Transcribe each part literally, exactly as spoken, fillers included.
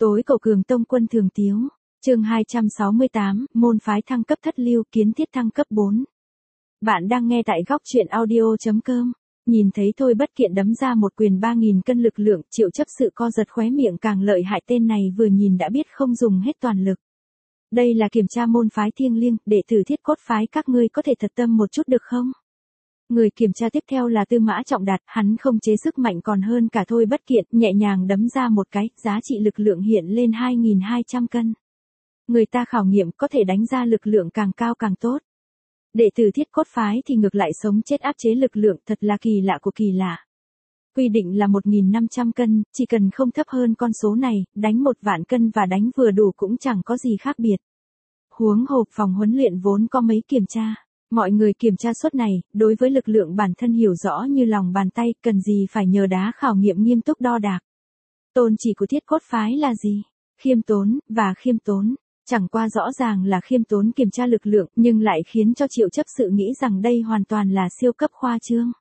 Tối cầu cường tông quân thường tiếu. Chương hai trăm sáu mươi tám, môn phái thăng cấp thất lưu, kiến thiết thăng cấp bốn. Bạn đang nghe tại góc truyện audio chấm com. Nhìn thấy Thôi Bất Kiện đấm ra một quyền ba nghìn cân lực lượng, Triệu Chấp Sự co giật khóe miệng, càng lợi hại, tên này vừa nhìn đã biết không dùng hết toàn lực. Đây là kiểm tra môn phái thiêng liêng, đệ tử Thiết Cốt phái các ngươi có thể thật tâm một chút được không? Người kiểm tra tiếp theo là Tư Mã Trọng Đạt, hắn không chế sức mạnh còn hơn cả Thôi Bất Kiện, nhẹ nhàng đấm ra một cái, giá trị lực lượng hiện lên hai nghìn hai trăm cân. Người ta khảo nghiệm có thể đánh ra lực lượng càng cao càng tốt. Đệ tử Thiết Cốt phái thì ngược lại sống chết áp chế lực lượng, thật là kỳ lạ của kỳ lạ. Quy định là một nghìn năm trăm cân, chỉ cần không thấp hơn con số này, đánh một vạn cân và đánh vừa đủ cũng chẳng có gì khác biệt. Huống hồ phòng huấn luyện vốn có mấy kiểm tra. Mọi người kiểm tra suốt này, đối với lực lượng bản thân hiểu rõ như lòng bàn tay, cần gì phải nhờ đá khảo nghiệm nghiêm túc đo đạc. Tôn chỉ của Thiết Cốt phái là gì? Khiêm tốn, và khiêm tốn. Chẳng qua rõ ràng là khiêm tốn kiểm tra lực lượng, nhưng lại khiến cho Triệu Chấp Sự nghĩ rằng đây hoàn toàn là siêu cấp khoa trương.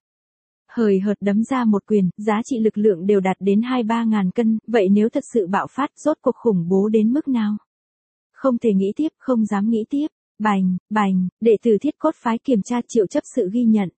Hời hợt đấm ra một quyền, giá trị lực lượng đều đạt đến hai ba ngàn cân, vậy nếu thật sự bạo phát, rốt cuộc khủng bố đến mức nào? Không thể nghĩ tiếp, không dám nghĩ tiếp. Bành, bành, đệ tử Thiết Cốt phái kiểm tra, Triệu Chấp Sự ghi nhận.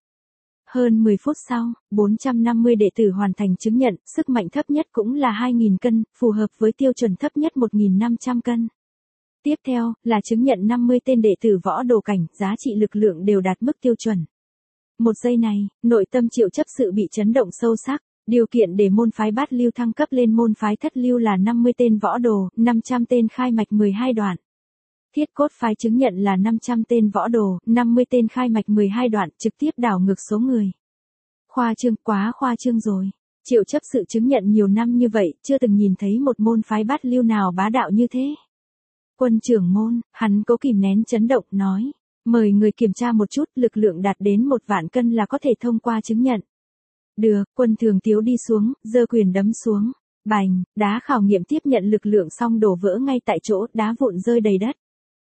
Hơn mười phút sau, bốn trăm năm mươi đệ tử hoàn thành chứng nhận, sức mạnh thấp nhất cũng là hai nghìn cân, phù hợp với tiêu chuẩn thấp nhất một nghìn năm trăm cân. Tiếp theo, là chứng nhận năm mươi tên đệ tử võ đồ cảnh, giá trị lực lượng đều đạt mức tiêu chuẩn. Một giây này, nội tâm Triệu Chấp Sự bị chấn động sâu sắc, điều kiện để môn phái bát lưu thăng cấp lên môn phái thất lưu là năm mươi tên võ đồ, năm trăm tên khai mạch mười hai đoạn. Thiết Cốt phái chứng nhận là năm trăm tên võ đồ, năm mươi tên khai mạch mười hai đoạn, trực tiếp đảo ngược số người. Khoa trương, quá khoa trương rồi. Triệu Chấp Sự chứng nhận nhiều năm như vậy, chưa từng nhìn thấy một môn phái bát lưu nào bá đạo như thế. Quân trưởng môn, hắn cố kìm nén chấn động, nói, mời người kiểm tra một chút, lực lượng đạt đến một vạn cân là có thể thông qua chứng nhận. Được, Quân Thường Tiếu đi xuống, giơ quyền đấm xuống. Bành, đá khảo nghiệm tiếp nhận lực lượng xong đổ vỡ ngay tại chỗ, đá vụn rơi đầy đất.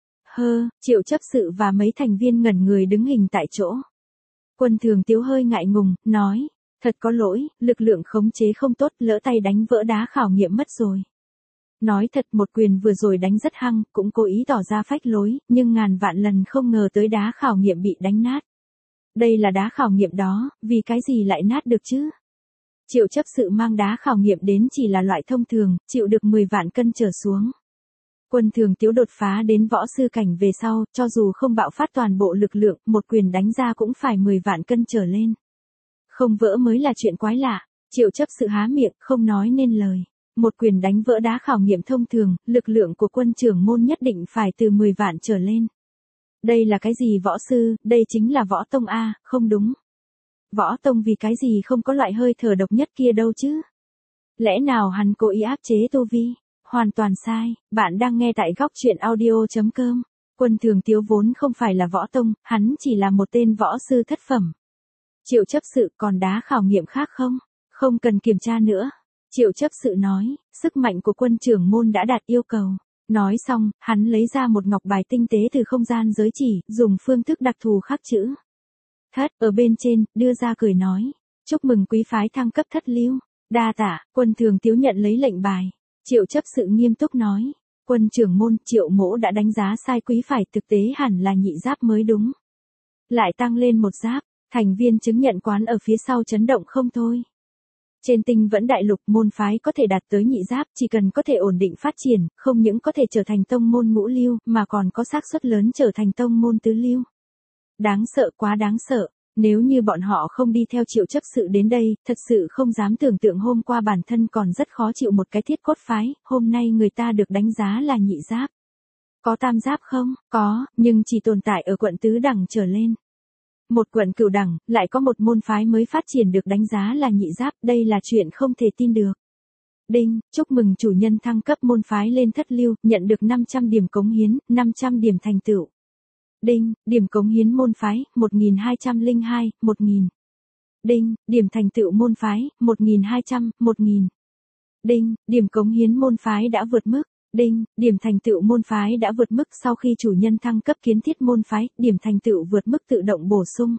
Hơ, Triệu Chấp Sự và mấy thành viên ngẩn người đứng hình tại chỗ. Quân Thường Tiếu hơi ngại ngùng, nói, thật có lỗi, lực lượng khống chế không tốt, lỡ tay đánh vỡ đá khảo nghiệm mất rồi. Nói thật, một quyền vừa rồi đánh rất hăng, cũng cố ý tỏ ra phách lối, nhưng ngàn vạn lần không ngờ tới đá khảo nghiệm bị đánh nát. Đây là đá khảo nghiệm đó, vì cái gì lại nát được chứ? Triệu Chấp Sự mang đá khảo nghiệm đến chỉ là loại thông thường, chịu được mười vạn cân trở xuống. Quân Thường Tiếu đột phá đến võ sư cảnh về sau, cho dù không bạo phát toàn bộ lực lượng, một quyền đánh ra cũng phải mười vạn cân trở lên. Không vỡ mới là chuyện quái lạ. Triệu Chấp Sự há miệng, không nói nên lời. Một quyền đánh vỡ đá khảo nghiệm thông thường, lực lượng của quân trưởng môn nhất định phải từ mười vạn trở lên. Đây là cái gì võ sư, đây chính là võ tông A, không đúng. Võ tông vì cái gì không có loại hơi thở độc nhất kia đâu chứ? Lẽ nào hắn cố ý áp chế tu vi? Hoàn toàn sai, bạn đang nghe tại góc truyện audio chấm com. Quân Thường Tiếu vốn không phải là võ tông, hắn chỉ là một tên võ sư thất phẩm. Triệu Chấp Sự, còn đá khảo nghiệm khác không? Không cần kiểm tra nữa. Triệu Chấp Sự nói, sức mạnh của quân trưởng môn đã đạt yêu cầu. Nói xong, hắn lấy ra một ngọc bài tinh tế từ không gian giới chỉ, dùng phương thức đặc thù khắc chữ thất ở bên trên, đưa ra cười nói, chúc mừng quý phái thăng cấp thất lưu. Đa tạ. Quân Thường Tiếu nhận lấy lệnh bài. Triệu Chấp Sự nghiêm túc nói, quân trưởng môn, Triệu mỗ đã đánh giá sai quý phải, thực tế hẳn là nhị giáp mới đúng. Lại tăng lên một giáp, thành viên chứng nhận quán ở phía sau chấn động không thôi. Trên tinh vẫn đại lục, môn phái có thể đạt tới nhị giáp, chỉ cần có thể ổn định phát triển, không những có thể trở thành tông môn ngũ lưu, mà còn có xác suất lớn trở thành tông môn tứ lưu. Đáng sợ, quá đáng sợ. Nếu như bọn họ không đi theo Triệu Chấp Sự đến đây, thật sự không dám tưởng tượng hôm qua bản thân còn rất khó chịu một cái Thiết Cốt phái, hôm nay người ta được đánh giá là nhị giáp. Có tam giáp không? Có, nhưng chỉ tồn tại ở quận tứ đẳng trở lên. Một quận cửu đẳng, lại có một môn phái mới phát triển được đánh giá là nhị giáp, đây là chuyện không thể tin được. Đinh, chúc mừng chủ nhân thăng cấp môn phái lên thất lưu, nhận được năm trăm điểm cống hiến, năm trăm điểm thành tựu. Đinh, điểm cống hiến môn phái, một nghìn hai trăm lẻ hai, một nghìn. Đinh, điểm thành tựu môn phái, một nghìn hai trăm, một nghìn. Đinh, điểm cống hiến môn phái đã vượt mức. Đinh, điểm thành tựu môn phái đã vượt mức sau khi chủ nhân thăng cấp kiến thiết môn phái, điểm thành tựu vượt mức tự động bổ sung.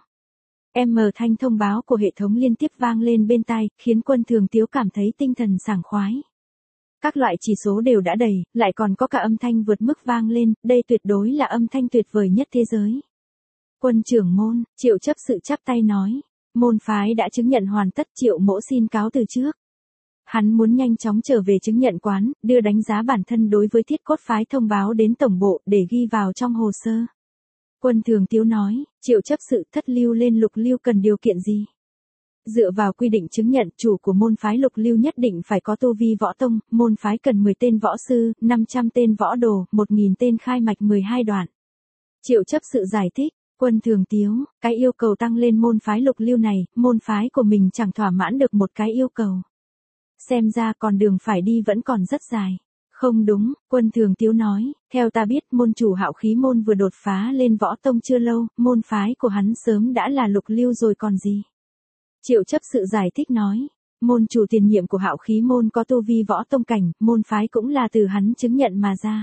M thanh thông báo của hệ thống liên tiếp vang lên bên tai, khiến Quân Thường Tiếu cảm thấy tinh thần sảng khoái. Các loại chỉ số đều đã đầy, lại còn có cả âm thanh vượt mức vang lên, đây tuyệt đối là âm thanh tuyệt vời nhất thế giới. Quân trưởng môn, Triệu chấp sự chắp tay nói. Môn phái đã chứng nhận hoàn tất, Triệu mỗ xin cáo từ trước. Hắn muốn nhanh chóng trở về chứng nhận quán, đưa đánh giá bản thân đối với thiết cốt phái thông báo đến tổng bộ để ghi vào trong hồ sơ. Quân Thường Tiếu nói, Triệu chấp sự thất lưu lên lục lưu cần điều kiện gì? Dựa vào quy định chứng nhận, chủ của môn phái lục lưu nhất định phải có tu vi võ tông, môn phái cần mười tên võ sư, năm trăm tên võ đồ, một nghìn tên khai mạch mười hai đoạn. Triệu chấp sự giải thích, Quân Thường Tiếu, cái yêu cầu tăng lên môn phái lục lưu này, môn phái của mình chẳng thỏa mãn được một cái yêu cầu. Xem ra còn đường phải đi vẫn còn rất dài. Không đúng, Quân Thường Tiếu nói, theo ta biết môn chủ Hạo Khí môn vừa đột phá lên võ tông chưa lâu, môn phái của hắn sớm đã là lục lưu rồi còn gì. Triệu chấp sự giải thích nói, môn chủ tiền nhiệm của Hạo Khí môn có tu vi võ tông cảnh, môn phái cũng là từ hắn chứng nhận mà ra.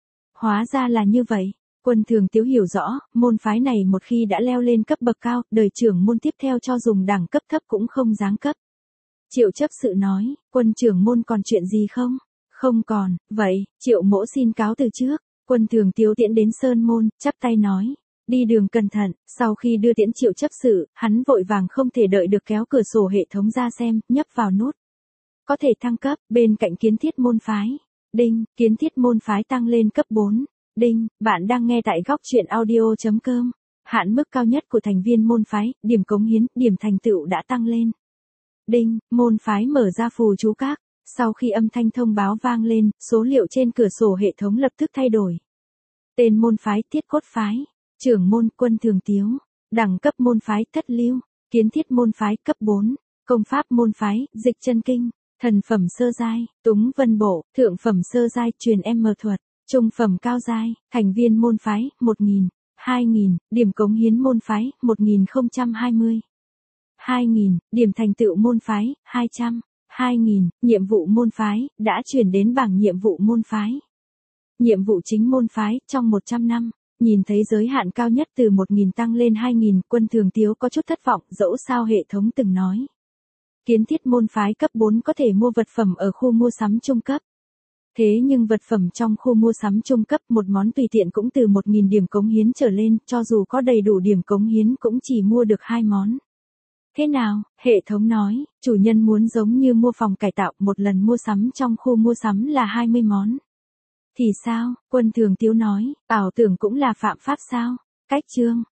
Hóa ra là như vậy. Quân Thường Tiếu hiểu rõ, môn phái này một khi đã leo lên cấp bậc cao, đời trưởng môn tiếp theo cho dùng đẳng cấp thấp cũng không giáng cấp. Triệu chấp sự nói, quân trưởng môn còn chuyện gì không? Không còn, vậy, Triệu mỗ xin cáo từ trước. Quân Thường Tiếu tiễn đến Sơn Môn, chắp tay nói, đi đường cẩn thận. Sau khi đưa tiễn Triệu chấp sự, hắn vội vàng không thể đợi được kéo cửa sổ hệ thống ra xem, nhấp vào nút. Có thể thăng cấp, bên cạnh kiến thiết môn phái. Đinh, kiến thiết môn phái tăng lên cấp bốn. Đinh, bạn đang nghe tại góc truyện audio chấm com. Hạn mức cao nhất của thành viên môn phái, điểm cống hiến, điểm thành tựu đã tăng lên. Đinh, môn phái mở ra phù chú các. Sau khi âm thanh thông báo vang lên, số liệu trên cửa sổ hệ thống lập tức thay đổi. Tên môn phái Thiết Cốt phái, trưởng môn Quân Thường Tiếu, đẳng cấp môn phái Thất Lưu, kiến thiết môn phái cấp bốn, công pháp môn phái Dịch Chân Kinh, thần phẩm sơ giai Túng Vân Bộ, thượng phẩm sơ giai Truyền M thuật, trung phẩm cao giai, thành viên môn phái một nghìn, hai nghìn, điểm cống hiến môn phái một nghìn không trăm hai mươi, hai nghìn, điểm thành tựu môn phái hai trăm, hai nghìn, nhiệm vụ môn phái đã chuyển đến bảng nhiệm vụ môn phái. Nhiệm vụ chính môn phái trong một trăm năm, nhìn thấy giới hạn cao nhất từ một nghìn tăng lên hai nghìn, Quân Thường Tiếu có chút thất vọng, dẫu sao hệ thống từng nói. Kiến thiết môn phái cấp bốn có thể mua vật phẩm ở khu mua sắm trung cấp. Thế nhưng vật phẩm trong khu mua sắm trung cấp một món tùy tiện cũng từ một nghìn điểm cống hiến trở lên, cho dù có đầy đủ điểm cống hiến cũng chỉ mua được hai món. Thế nào, hệ thống nói, chủ nhân muốn giống như mua phòng cải tạo, một lần mua sắm trong khu mua sắm là hai mươi món. Thì sao, Quân Thường Tiếu nói, ảo tưởng cũng là phạm pháp sao? Cách chương.